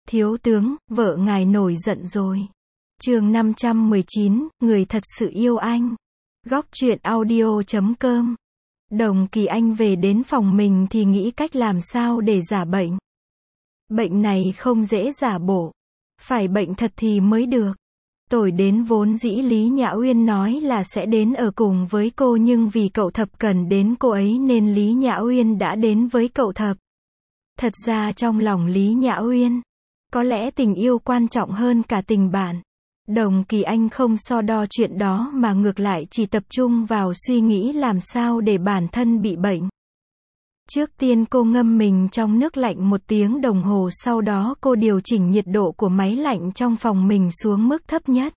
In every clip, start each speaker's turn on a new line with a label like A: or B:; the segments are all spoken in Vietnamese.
A: Thiếu tướng, vợ ngài nổi giận rồi. Chương 519, người thật sự yêu anh. Góc truyện audio.com. Đồng Kỳ Anh về đến phòng mình thì nghĩ cách làm sao để giả bệnh. Bệnh này không dễ giả bộ. Phải bệnh thật thì mới được. Tối đến vốn dĩ Lý Nhã Uyên nói là sẽ đến ở cùng với cô, nhưng vì cậu Thập cần đến cô ấy nên Lý Nhã Uyên đã đến với cậu Thập. Thật ra trong lòng Lý Nhã Uyên, có lẽ tình yêu quan trọng hơn cả tình bạn. Đồng Kỳ Anh không so đo chuyện đó mà ngược lại chỉ tập trung vào suy nghĩ làm sao để bản thân bị bệnh. Trước tiên cô ngâm mình trong nước lạnh 1 tiếng đồng hồ, sau đó cô điều chỉnh nhiệt độ của máy lạnh trong phòng mình xuống mức thấp nhất.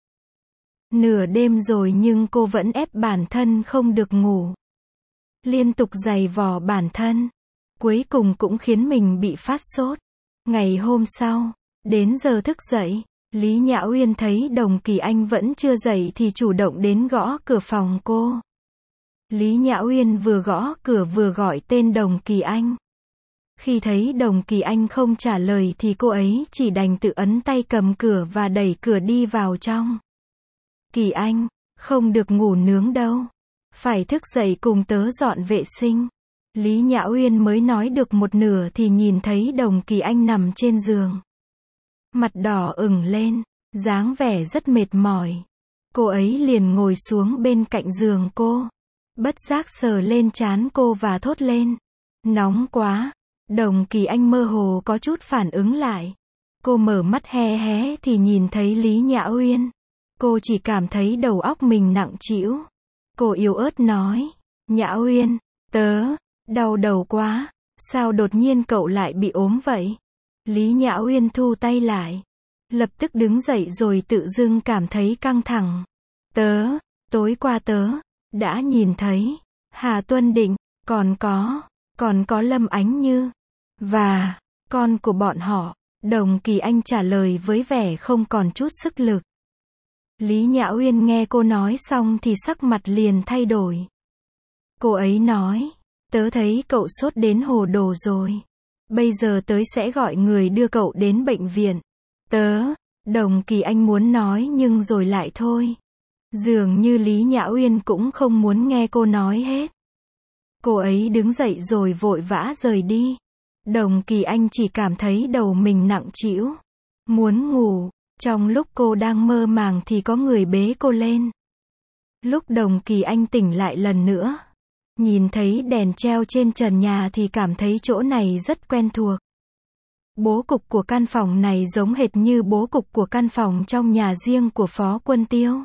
A: Nửa đêm rồi nhưng cô vẫn ép bản thân không được ngủ. Liên tục giày vò bản thân. Cuối cùng cũng khiến mình bị phát sốt. Ngày hôm sau, đến giờ thức dậy, Lý Nhã Uyên thấy Đồng Kỳ Anh vẫn chưa dậy thì chủ động đến gõ cửa phòng cô. Lý Nhã Uyên vừa gõ cửa vừa gọi tên Đồng Kỳ Anh. Khi thấy Đồng Kỳ Anh không trả lời thì cô ấy chỉ đành tự ấn tay cầm cửa và đẩy cửa đi vào trong. Kỳ Anh, không được ngủ nướng đâu. Phải thức dậy cùng tớ dọn vệ sinh. Lý Nhã Uyên mới nói được một nửa thì nhìn thấy Đồng Kỳ Anh nằm trên giường. Mặt đỏ ửng lên, dáng vẻ rất mệt mỏi. Cô ấy liền ngồi xuống bên cạnh giường cô. Bất giác sờ lên trán cô và thốt lên. Nóng quá. Đồng Kỳ Anh mơ hồ có chút phản ứng lại. Cô mở mắt hé hé thì nhìn thấy Lý Nhã Uyên. Cô chỉ cảm thấy đầu óc mình nặng trĩu. Cô yếu ớt nói. Nhã Uyên, tớ đau đầu quá. Sao đột nhiên cậu lại bị ốm vậy? Lý Nhã Uyên thu tay lại. Lập tức đứng dậy rồi tự dưng cảm thấy căng thẳng. Tối qua tớ đã nhìn thấy Hà Tuân Định, còn có Lâm Ánh Như và con của bọn họ. Đồng Kỳ Anh trả lời với vẻ không còn chút sức lực. Lý Nhã Uyên nghe cô nói xong thì sắc mặt liền thay đổi. Cô ấy nói, tớ thấy cậu sốt đến hồ đồ rồi. Bây giờ tớ sẽ gọi người đưa cậu đến bệnh viện. Đồng Kỳ Anh muốn nói nhưng rồi lại thôi. Dường như Lý Nhã Uyên cũng không muốn nghe cô nói hết. Cô ấy đứng dậy rồi vội vã rời đi. Đồng Kỳ Anh chỉ cảm thấy đầu mình nặng trĩu, muốn ngủ. Trong lúc cô đang mơ màng thì có người bế cô lên. Lúc Đồng Kỳ Anh tỉnh lại lần nữa, nhìn thấy đèn treo trên trần nhà thì cảm thấy chỗ này rất quen thuộc. Bố cục của căn phòng này giống hệt như bố cục của căn phòng trong nhà riêng của Phó Quân Tiêu.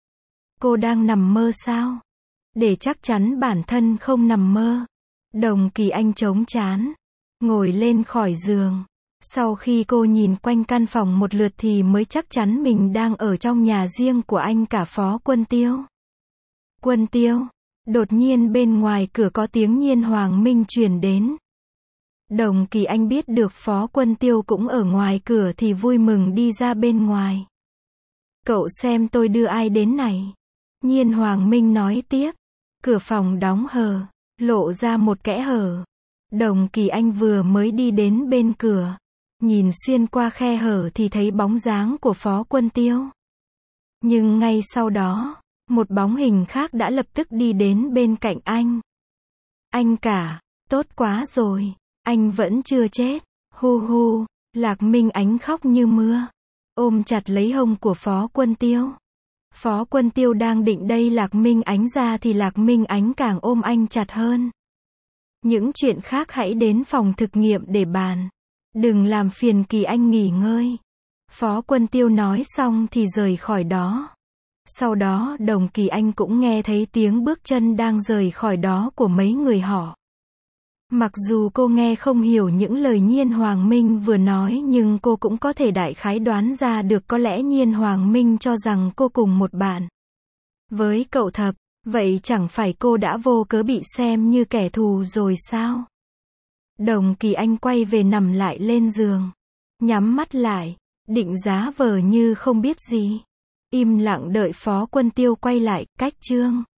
A: Cô đang nằm mơ sao? Để chắc chắn bản thân không nằm mơ, Đồng Kỳ Anh chống trán, ngồi lên khỏi giường. Sau khi cô nhìn quanh căn phòng một lượt thì mới chắc chắn mình đang ở trong nhà riêng của anh cả Phó Quân Tiêu. Quân Tiêu, đột nhiên bên ngoài cửa có tiếng Nhiên Hoàng Minh truyền đến. Đồng Kỳ Anh biết được Phó Quân Tiêu cũng ở ngoài cửa thì vui mừng đi ra bên ngoài. Cậu xem tôi đưa ai đến này. Nhiên Hoàng Minh nói tiếp. Cửa phòng đóng hờ, lộ ra một kẽ hở. Đồng Kỳ Anh vừa mới đi đến bên cửa, nhìn xuyên qua khe hở thì thấy bóng dáng của Phó Quân Tiêu. Nhưng ngay sau đó, một bóng hình khác đã lập tức đi đến bên cạnh anh. Anh cả, tốt quá rồi, anh vẫn chưa chết. Hu hu, Lạc Minh Ánh khóc như mưa, ôm chặt lấy hông của Phó Quân Tiêu. Phó Quân Tiêu đang định đẩy Lạc Minh Ánh ra thì Lạc Minh Ánh càng ôm anh chặt hơn. Những chuyện khác hãy đến phòng thực nghiệm để bàn. Đừng làm phiền Kỳ Anh nghỉ ngơi. Phó Quân Tiêu nói xong thì rời khỏi đó. Sau đó Đồng Kỳ Anh cũng nghe thấy tiếng bước chân đang rời khỏi đó của mấy người họ. Mặc dù cô nghe không hiểu những lời Nhiên Hoàng Minh vừa nói nhưng cô cũng có thể đại khái đoán ra được có lẽ Nhiên Hoàng Minh cho rằng cô cùng một bạn với cậu Thập. Vậy chẳng phải cô đã vô cớ bị xem như kẻ thù rồi sao? Đồng Kỳ Anh quay về nằm lại lên giường, nhắm mắt lại, định giả vờ như không biết gì, im lặng đợi Phó Quân Tiêu quay lại. Cách chương